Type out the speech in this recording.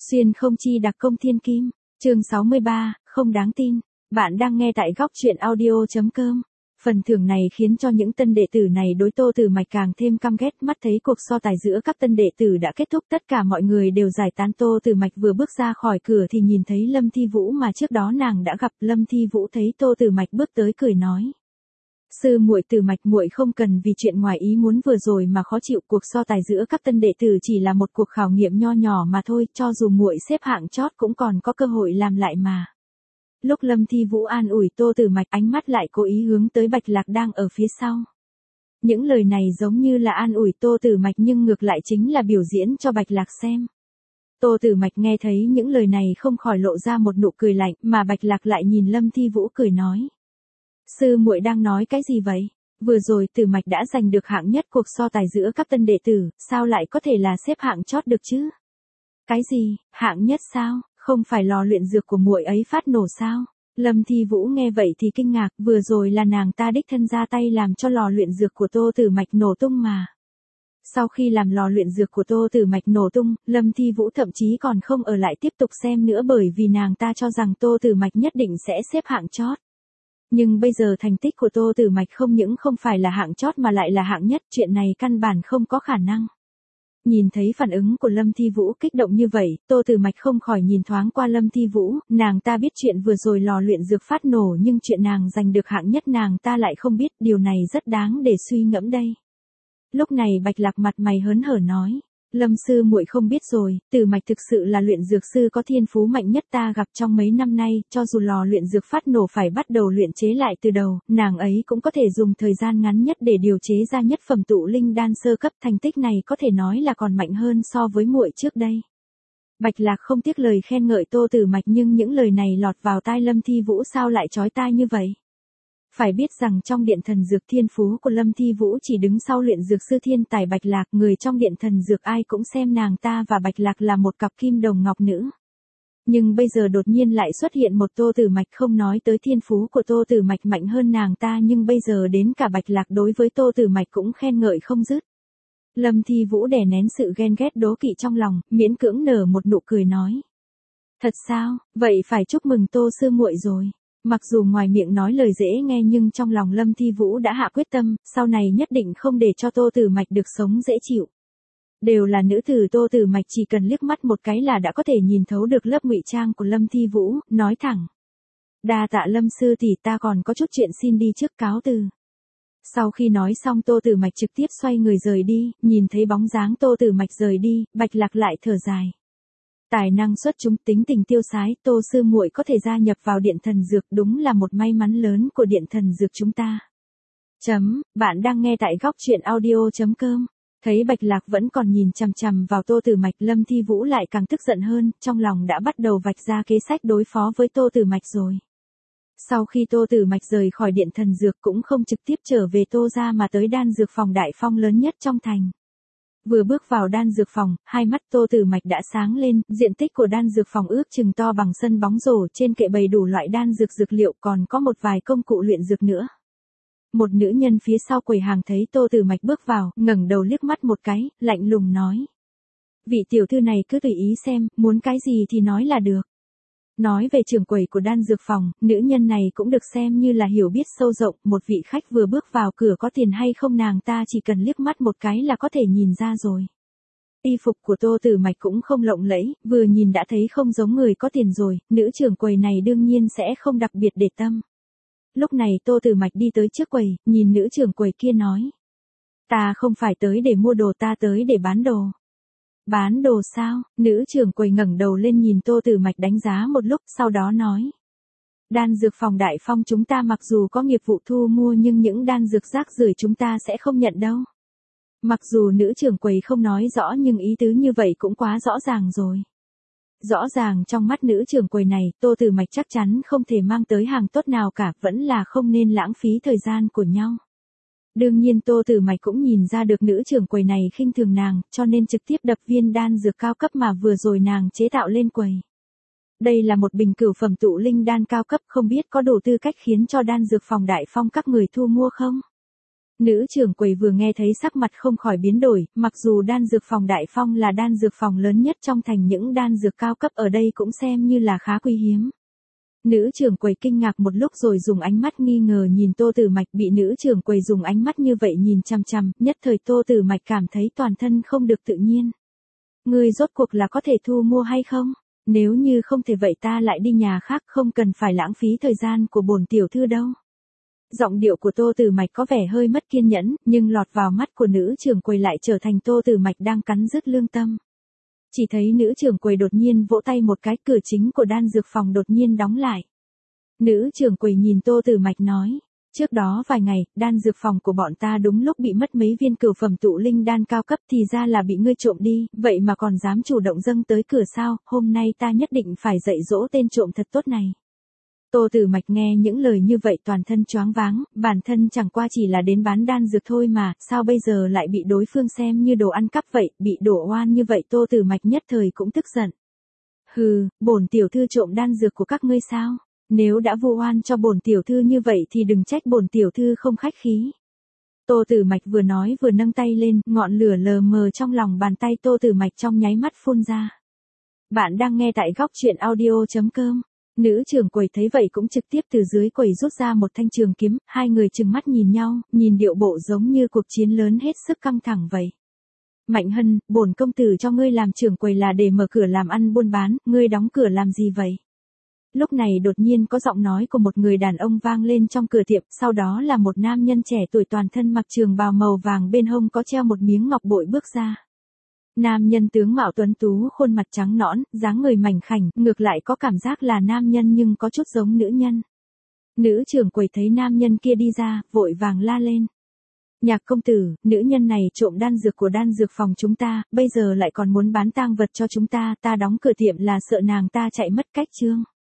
Xuyên không chi đặc công thiên kim, chương 63, không đáng tin. Bạn đang nghe tại góc truyện audio.com. Phần thưởng này khiến cho những tân đệ tử này đối Tô Tử Mạch càng thêm căm ghét. Mắt thấy cuộc so tài giữa các tân đệ tử đã kết thúc, tất cả mọi người đều giải tán. Tô Tử Mạch vừa bước ra khỏi cửa thì nhìn thấy Lâm Thi Vũ mà trước đó nàng đã gặp. Lâm Thi Vũ thấy Tô Tử Mạch bước tới cười nói: "Sư muội Tử Mạch, muội không cần vì chuyện ngoài ý muốn vừa rồi mà khó chịu, cuộc so tài giữa các tân đệ tử chỉ là một cuộc khảo nghiệm nho nhỏ mà thôi, cho dù muội xếp hạng chót cũng còn có cơ hội làm lại mà." Lúc Lâm Thi Vũ an ủi Tô Tử Mạch, ánh mắt lại cố ý hướng tới Bạch Lạc đang ở phía sau. Những lời này giống như là an ủi Tô Tử Mạch nhưng ngược lại chính là biểu diễn cho Bạch Lạc xem. Tô Tử Mạch nghe thấy những lời này không khỏi lộ ra một nụ cười lạnh, mà Bạch Lạc lại nhìn Lâm Thi Vũ cười nói: "Sư muội đang nói cái gì vậy? Vừa rồi Tử Mạch đã giành được hạng nhất cuộc so tài giữa các tân đệ tử, sao lại có thể là xếp hạng chót được chứ?" "Cái gì, hạng nhất sao? Không phải lò luyện dược của muội ấy phát nổ sao?" Lâm Thi Vũ nghe vậy thì kinh ngạc, vừa rồi là nàng ta đích thân ra tay làm cho lò luyện dược của Tô Tử Mạch nổ tung mà. Sau khi làm lò luyện dược của Tô Tử Mạch nổ tung, Lâm Thi Vũ thậm chí còn không ở lại tiếp tục xem nữa bởi vì nàng ta cho rằng Tô Tử Mạch nhất định sẽ xếp hạng chót. Nhưng bây giờ thành tích của Tô Tử Mạch không những không phải là hạng chót mà lại là hạng nhất, chuyện này căn bản không có khả năng. Nhìn thấy phản ứng của Lâm Thi Vũ kích động như vậy, Tô Tử Mạch không khỏi nhìn thoáng qua Lâm Thi Vũ, nàng ta biết chuyện vừa rồi lò luyện dược phát nổ nhưng chuyện nàng giành được hạng nhất nàng ta lại không biết, điều này rất đáng để suy ngẫm đây. Lúc này Bạch Lạc mặt mày hớn hở nói: "Lâm sư muội không biết rồi, Tử Mạch thực sự là luyện dược sư có thiên phú mạnh nhất ta gặp trong mấy năm nay, cho dù lò luyện dược phát nổ phải bắt đầu luyện chế lại từ đầu, nàng ấy cũng có thể dùng thời gian ngắn nhất để điều chế ra nhất phẩm tụ linh đan sơ cấp, thành tích này có thể nói là còn mạnh hơn so với muội trước đây." Bạch Lạc không tiếc lời khen ngợi Tô Tử Mạch nhưng những lời này lọt vào tai Lâm Thi Vũ sao lại chói tai như vậy? Phải biết rằng trong điện thần dược thiên phú của Lâm Thi Vũ chỉ đứng sau luyện dược sư thiên tài Bạch Lạc, người trong điện thần dược ai cũng xem nàng ta và Bạch Lạc là một cặp kim đồng ngọc nữ. Nhưng bây giờ đột nhiên lại xuất hiện một Tô Tử Mạch, không nói tới thiên phú của Tô Tử Mạch mạnh hơn nàng ta nhưng bây giờ đến cả Bạch Lạc đối với Tô Tử Mạch cũng khen ngợi không dứt. Lâm Thi Vũ đè nén sự ghen ghét đố kỵ trong lòng, miễn cưỡng nở một nụ cười nói: "Thật sao, vậy phải chúc mừng Tô sư muội rồi." Mặc dù ngoài miệng nói lời dễ nghe nhưng trong lòng Lâm Thi Vũ đã hạ quyết tâm, sau này nhất định không để cho Tô Tử Mạch được sống dễ chịu. Đều là nữ tử, Tô Tử Mạch chỉ cần liếc mắt một cái là đã có thể nhìn thấu được lớp ngụy trang của Lâm Thi Vũ, nói thẳng: "Đa tạ Lâm sư tỷ, ta còn có chút chuyện xin đi trước, cáo từ." Sau khi nói xong Tô Tử Mạch trực tiếp xoay người rời đi, nhìn thấy bóng dáng Tô Tử Mạch rời đi, Bạch Lạc lại thở dài: "Tài năng xuất chúng, tính tình tiêu sái, Tô sư muội có thể gia nhập vào điện thần dược đúng là một may mắn lớn của điện thần dược chúng ta." Bạn đang nghe tại góc truyện audio.com. Thấy Bạch Lạc vẫn còn nhìn chằm chằm vào Tô Tử Mạch, Lâm Thi Vũ lại càng tức giận hơn, trong lòng đã bắt đầu vạch ra kế sách đối phó với Tô Tử Mạch rồi. Sau khi Tô Tử Mạch rời khỏi điện thần dược cũng không trực tiếp trở về Tô gia mà tới đan dược phòng Đại Phong lớn nhất trong thành. Vừa bước vào đan dược phòng, hai mắt Tô Tử Mạch đã sáng lên, diện tích của đan dược phòng ước chừng to bằng sân bóng rổ, trên kệ bày đủ loại đan dược dược liệu, còn có một vài công cụ luyện dược nữa. Một nữ nhân phía sau quầy hàng thấy Tô Tử Mạch bước vào, ngẩng đầu liếc mắt một cái, lạnh lùng nói: "Vị tiểu thư này cứ tùy ý xem, muốn cái gì thì nói là được." Nói về trưởng quầy của đan dược phòng, nữ nhân này cũng được xem như là hiểu biết sâu rộng, một vị khách vừa bước vào cửa có tiền hay không nàng ta chỉ cần liếc mắt một cái là có thể nhìn ra rồi. Y phục của Tô Tử Mạch cũng không lộng lẫy, vừa nhìn đã thấy không giống người có tiền rồi, nữ trưởng quầy này đương nhiên sẽ không đặc biệt để tâm. Lúc này Tô Tử Mạch đi tới trước quầy, nhìn nữ trưởng quầy kia nói: "Ta không phải tới để mua đồ, ta tới để bán đồ." "Bán đồ sao?" Nữ trưởng quầy ngẩng đầu lên nhìn Tô Tử Mạch đánh giá một lúc, sau đó nói: "Đan dược phòng Đại Phong chúng ta mặc dù có nghiệp vụ thu mua nhưng những đan dược rác rưởi chúng ta sẽ không nhận đâu." Mặc dù nữ trưởng quầy không nói rõ nhưng ý tứ như vậy cũng quá rõ ràng rồi. Rõ ràng trong mắt nữ trưởng quầy này, Tô Tử Mạch chắc chắn không thể mang tới hàng tốt nào cả, vẫn là không nên lãng phí thời gian của nhau. Đương nhiên Tô Tử Mạch cũng nhìn ra được nữ trưởng quầy này khinh thường nàng, cho nên trực tiếp đập viên đan dược cao cấp mà vừa rồi nàng chế tạo lên quầy. Đây là một bình cửu phẩm tụ linh đan cao cấp, không biết có đủ tư cách khiến cho đan dược phòng Đại Phong các người thu mua không? Nữ trưởng quầy vừa nghe thấy sắc mặt không khỏi biến đổi, mặc dù đan dược phòng Đại Phong là đan dược phòng lớn nhất trong thành, những đan dược cao cấp ở đây cũng xem như là khá quý hiếm. Nữ trưởng quầy kinh ngạc một lúc rồi dùng ánh mắt nghi ngờ nhìn Tô Tử Mạch, bị nữ trưởng quầy dùng ánh mắt như vậy nhìn chằm chằm, nhất thời Tô Tử Mạch cảm thấy toàn thân không được tự nhiên. Ngươi rốt cuộc là có thể thu mua hay không? Nếu như không thể vậy ta lại đi nhà khác, không cần phải lãng phí thời gian của bổn tiểu thư đâu. Giọng điệu của Tô Tử Mạch có vẻ hơi mất kiên nhẫn, nhưng lọt vào mắt của nữ trưởng quầy lại trở thành Tô Tử Mạch đang cắn rứt lương tâm. Chỉ thấy nữ trưởng quầy đột nhiên vỗ tay một cái, cửa chính của đan dược phòng đột nhiên đóng lại. Nữ trưởng quầy nhìn Tô Tử Mạch nói, trước đó vài ngày, đan dược phòng của bọn ta đúng lúc bị mất mấy viên cửu phẩm tụ linh đan cao cấp, thì ra là bị ngươi trộm đi, vậy mà còn dám chủ động dâng tới cửa sao, hôm nay ta nhất định phải dạy dỗ tên trộm thật tốt này. Tô Tử Mạch nghe những lời như vậy toàn thân choáng váng, bản thân chẳng qua chỉ là đến bán đan dược thôi mà, sao bây giờ lại bị đối phương xem như đồ ăn cắp vậy, bị đổ oan như vậy. Tô Tử Mạch nhất thời cũng tức giận. Hừ, bổn tiểu thư trộm đan dược của các ngươi sao? Nếu đã vu oan cho bổn tiểu thư như vậy thì đừng trách bổn tiểu thư không khách khí. Tô Tử Mạch vừa nói vừa nâng tay lên, ngọn lửa lờ mờ trong lòng bàn tay Tô Tử Mạch trong nháy mắt phun ra. Bạn đang nghe tại góc truyện audio.com. Nữ trưởng quầy thấy vậy cũng trực tiếp từ dưới quầy rút ra một thanh trường kiếm, hai người trừng mắt nhìn nhau, nhìn điệu bộ giống như cuộc chiến lớn hết sức căng thẳng vậy. Mạnh Hân, bổn công tử cho ngươi làm trưởng quầy là để mở cửa làm ăn buôn bán, ngươi đóng cửa làm gì vậy? Lúc này đột nhiên có giọng nói của một người đàn ông vang lên trong cửa tiệm, sau đó là một nam nhân trẻ tuổi toàn thân mặc trường bào màu vàng, bên hông có treo một miếng ngọc bội bước ra. Nam nhân tướng mạo tuấn tú, khuôn mặt trắng nõn, dáng người mảnh khảnh, ngược lại có cảm giác là nam nhân nhưng có chút giống nữ nhân. Nữ trưởng quầy thấy nam nhân kia đi ra, vội vàng la lên. Nhạc công tử, nữ nhân này trộm đan dược của đan dược phòng chúng ta, bây giờ lại còn muốn bán tang vật cho chúng ta, ta đóng cửa tiệm là sợ nàng ta chạy mất cách chương.